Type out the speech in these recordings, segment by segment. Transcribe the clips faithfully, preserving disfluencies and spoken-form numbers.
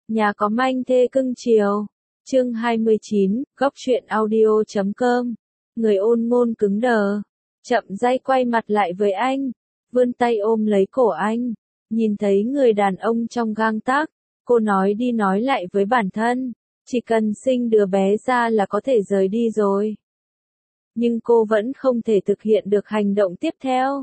Nhà có manh thê cưng chiều. Chương hai mươi chín, góc truyện audio chấm com. Người ôn ngôn cứng đờ. Chậm rãi quay mặt lại với anh. Vươn tay ôm lấy cổ anh. Nhìn thấy người đàn ông trong gang tấc, cô nói đi nói lại với bản thân. Chỉ cần sinh đứa bé ra là có thể rời đi rồi. Nhưng cô vẫn không thể thực hiện được hành động tiếp theo.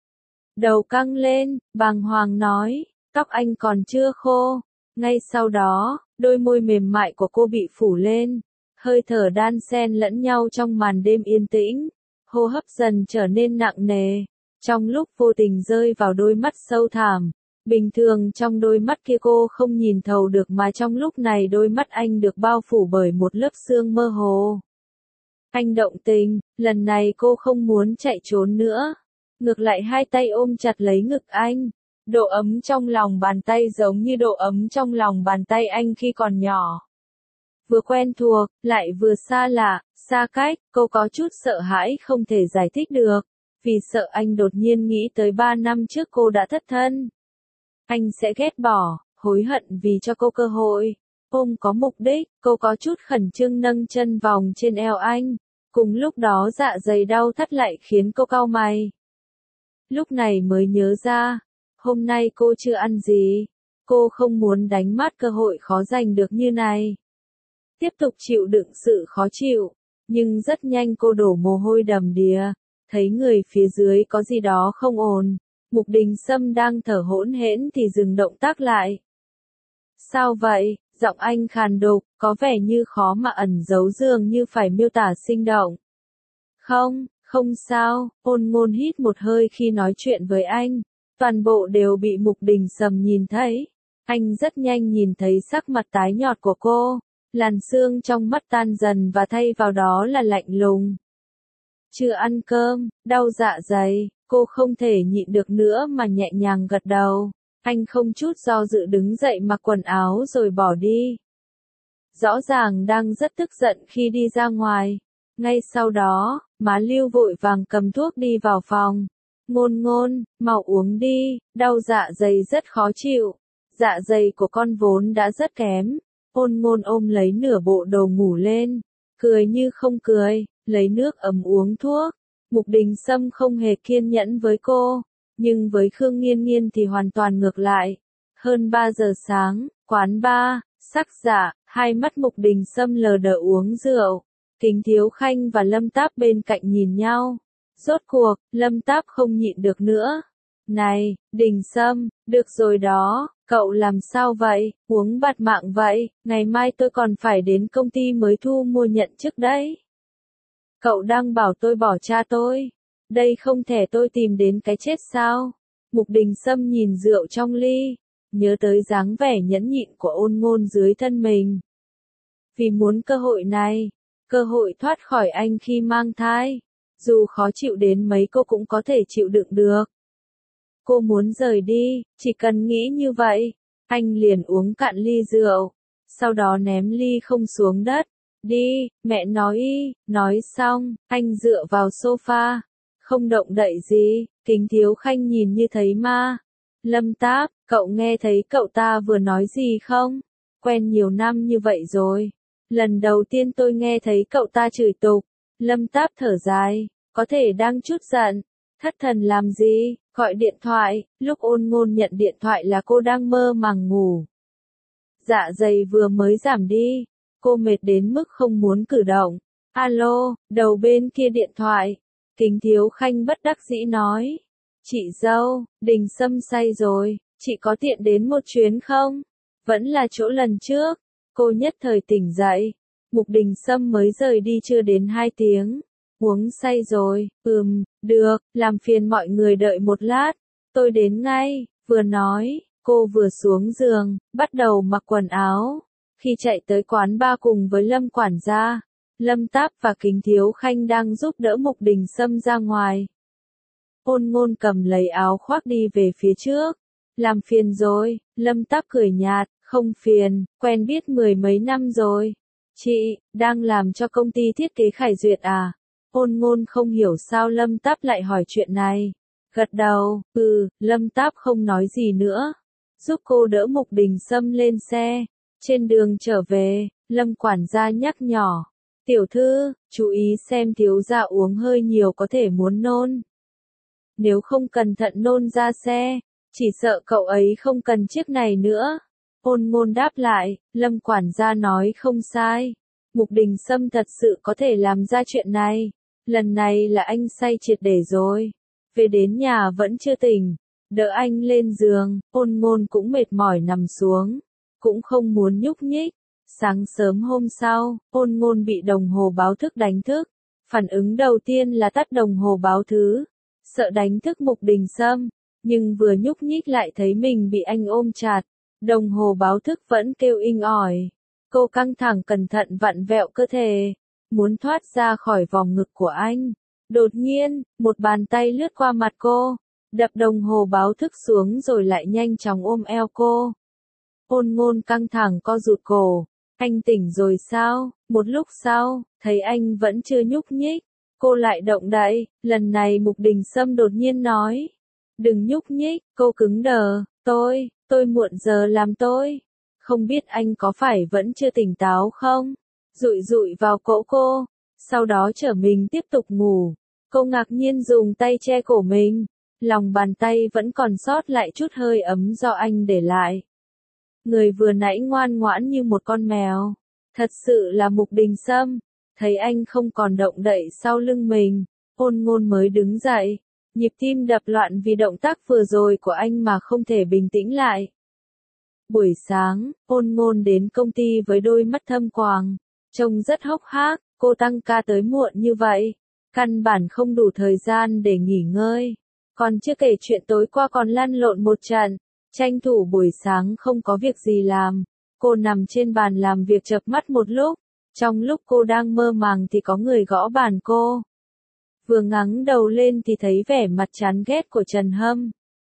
Đầu căng lên, bàng hoàng nói, tóc anh còn chưa khô. Ngay sau đó, đôi môi mềm mại của cô bị phủ lên. Hơi thở đan xen lẫn nhau trong màn đêm yên tĩnh. Hô hấp dần trở nên nặng nề. Trong lúc vô tình rơi vào đôi mắt sâu thẳm. Bình thường trong đôi mắt kia cô không nhìn thấu được mà trong lúc này đôi mắt anh được bao phủ bởi một lớp sương mơ hồ. Anh động tình, lần này cô không muốn chạy trốn nữa. Ngược lại hai tay ôm chặt lấy ngực anh. Độ ấm trong lòng bàn tay giống như độ ấm trong lòng bàn tay anh khi còn nhỏ. Vừa quen thuộc, lại vừa xa lạ, xa cách, cô có chút sợ hãi không thể giải thích được. Vì sợ anh đột nhiên nghĩ tới ba năm trước cô đã thất thân. Anh sẽ ghét bỏ, hối hận vì cho cô cơ hội. Ôm có mục đích, cô có chút khẩn trương nâng chân vòng trên eo anh. Cùng lúc đó dạ dày đau thắt lại khiến cô cau mày. Lúc này mới nhớ ra, hôm nay cô chưa ăn gì. Cô không muốn đánh mất cơ hội khó giành được như này. Tiếp tục chịu đựng sự khó chịu, nhưng rất nhanh cô đổ mồ hôi đầm đìa. Thấy người phía dưới có gì đó không ổn. Mục Đình Sâm đang thở hỗn hển thì dừng động tác lại. Sao vậy? Giọng anh khàn đục, có vẻ như khó mà ẩn giấu dường như phải miêu tả sinh động. Không, không sao, ôn ngôn hít một hơi khi nói chuyện với anh. Toàn bộ đều bị Mục Đình Sâm nhìn thấy. Anh rất nhanh nhìn thấy sắc mặt tái nhợt của cô. Làn sương trong mắt tan dần và thay vào đó là lạnh lùng. Chưa ăn cơm, đau dạ dày, cô không thể nhịn được nữa mà nhẹ nhàng gật đầu. Anh không chút do dự đứng dậy mặc quần áo rồi bỏ đi. Rõ ràng đang rất tức giận khi đi ra ngoài. Ngay sau đó, má Lưu vội vàng cầm thuốc đi vào phòng. Ngôn ngôn, mau uống đi, đau dạ dày rất khó chịu. Dạ dày của con vốn đã rất kém. Ôn ngôn ôm lấy nửa bộ đồ ngủ lên. Cười như không cười, lấy nước ấm uống thuốc. Mục Đình Sâm không hề kiên nhẫn với cô. Nhưng với Khương Nghiên Nghiên thì hoàn toàn ngược lại. Hơn ba giờ sáng, quán bar, sắc dạ, hai mắt Mục Đình Sâm lờ đờ uống rượu. Kính Thiếu Khanh và Lâm Táp bên cạnh nhìn nhau. Rốt cuộc, Lâm Táp không nhịn được nữa. Này, Đình Sâm, được rồi đó, cậu làm sao vậy, uống bạt mạng vậy, ngày mai tôi còn phải đến công ty mới thu mua nhận chức đấy. Cậu đang bảo tôi bỏ cha tôi. Đây không thể tôi tìm đến cái chết sao? Mục Đình Sâm nhìn rượu trong ly. Nhớ tới dáng vẻ nhẫn nhịn của ôn ngôn dưới thân mình. Vì muốn cơ hội này. Cơ hội thoát khỏi anh khi mang thai. Dù khó chịu đến mấy cô cũng có thể chịu đựng được. Cô muốn rời đi. Chỉ cần nghĩ như vậy. Anh liền uống cạn ly rượu. Sau đó ném ly không xuống đất. Đi, mẹ nói y, nói xong, anh dựa vào sofa, không động đậy gì, Kính Thiếu Khanh nhìn như thấy ma. Lâm Táp, cậu nghe thấy cậu ta vừa nói gì không? Quen nhiều năm như vậy rồi. Lần đầu tiên tôi nghe thấy cậu ta chửi tục. Lâm Táp thở dài, có thể đang chút giận. Thất thần làm gì, gọi điện thoại, lúc ôn ngôn nhận điện thoại là cô đang mơ màng ngủ. Dạ dày vừa mới giảm đi. Cô mệt đến mức không muốn cử động. Alo, đầu bên kia điện thoại. Kính Thiếu Khanh bất đắc dĩ nói. Chị dâu, Đình Sâm say rồi, chị có tiện đến một chuyến không? Vẫn là chỗ lần trước. Cô nhất thời tỉnh dậy. Mục Đình Sâm mới rời đi chưa đến hai tiếng. Uống say rồi, ừm, được, làm phiền mọi người đợi một lát. Tôi đến ngay, vừa nói, cô vừa xuống giường, bắt đầu mặc quần áo. Khi chạy tới quán bar cùng với Lâm quản gia, Lâm Táp và Kính Thiếu Khanh đang giúp đỡ Mục Đình Sâm ra ngoài. Ôn ngôn cầm lấy áo khoác đi về phía trước. Làm phiền rồi, Lâm Táp cười nhạt, không phiền, quen biết mười mấy năm rồi. Chị, đang làm cho công ty thiết kế Khải Duyệt à? Ôn ngôn không hiểu sao Lâm Táp lại hỏi chuyện này. Gật đầu, ừ, Lâm Táp không nói gì nữa. Giúp cô đỡ Mục Đình Sâm lên xe. Trên đường trở về, Lâm quản gia nhắc nhỏ. Tiểu thư, chú ý xem thiếu gia uống hơi nhiều có thể muốn nôn. Nếu không cẩn thận nôn ra xe, chỉ sợ cậu ấy không cần chiếc này nữa. Ôn Ngôn đáp lại, Lâm quản gia nói không sai. Mục Đình Sâm thật sự có thể làm ra chuyện này. Lần này là anh say triệt để rồi. Về đến nhà vẫn chưa tỉnh. Đỡ anh lên giường, Ôn Ngôn cũng mệt mỏi nằm xuống. Cũng không muốn nhúc nhích. Sáng sớm hôm sau, Ôn Ngôn bị đồng hồ báo thức đánh thức. Phản ứng đầu tiên là tắt đồng hồ báo thứ. Sợ đánh thức Mục Đình Sâm. Nhưng vừa nhúc nhích lại thấy mình bị anh ôm chặt. Đồng hồ báo thức vẫn kêu inh ỏi. Cô căng thẳng cẩn thận vặn vẹo cơ thể. Muốn thoát ra khỏi vòng ngực của anh. Đột nhiên, một bàn tay lướt qua mặt cô. Đập đồng hồ báo thức xuống rồi lại nhanh chóng ôm eo cô. Ôn Ngôn căng thẳng co rụt cổ. Anh tỉnh rồi sao? Một lúc sau, thấy anh vẫn chưa nhúc nhích. Cô lại động đậy, lần này Mục Đình Sâm đột nhiên nói. Đừng nhúc nhích, cô cứng đờ, tôi, tôi muộn giờ làm tôi. Không biết anh có phải vẫn chưa tỉnh táo không? Dụi dụi vào cổ cô, sau đó trở mình tiếp tục ngủ. Cô ngạc nhiên dùng tay che cổ mình, lòng bàn tay vẫn còn sót lại chút hơi ấm do anh để lại. Người vừa nãy ngoan ngoãn như một con mèo, thật sự là Mục Đình Sâm. Thấy anh không còn động đậy sau lưng mình, Ôn Ngôn mới đứng dậy. Nhịp tim đập loạn vì động tác vừa rồi của anh mà không thể bình tĩnh lại. Buổi sáng, Ôn Ngôn đến công ty với đôi mắt thâm quầng, trông rất hốc hác. Cô tăng ca tới muộn như vậy, căn bản không đủ thời gian để nghỉ ngơi. Còn chưa kể chuyện tối qua còn lăn lộn một trận, tranh thủ buổi sáng không có việc gì làm. Cô nằm trên bàn làm việc chợp mắt một lúc. Trong lúc cô đang mơ màng thì có người gõ bàn cô. Vừa ngẩng đầu lên thì thấy vẻ mặt chán ghét của Trần Hâm.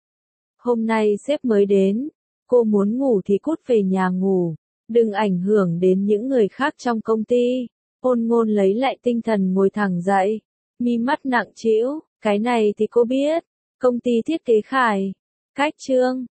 Hôm nay sếp mới đến, cô muốn ngủ thì cút về nhà ngủ, đừng ảnh hưởng đến những người khác trong công ty. Ôn Ngôn lấy lại tinh thần ngồi thẳng dậy, mi mắt nặng trĩu, cái này thì cô biết, công ty thiết kế Khải, Cách Trương,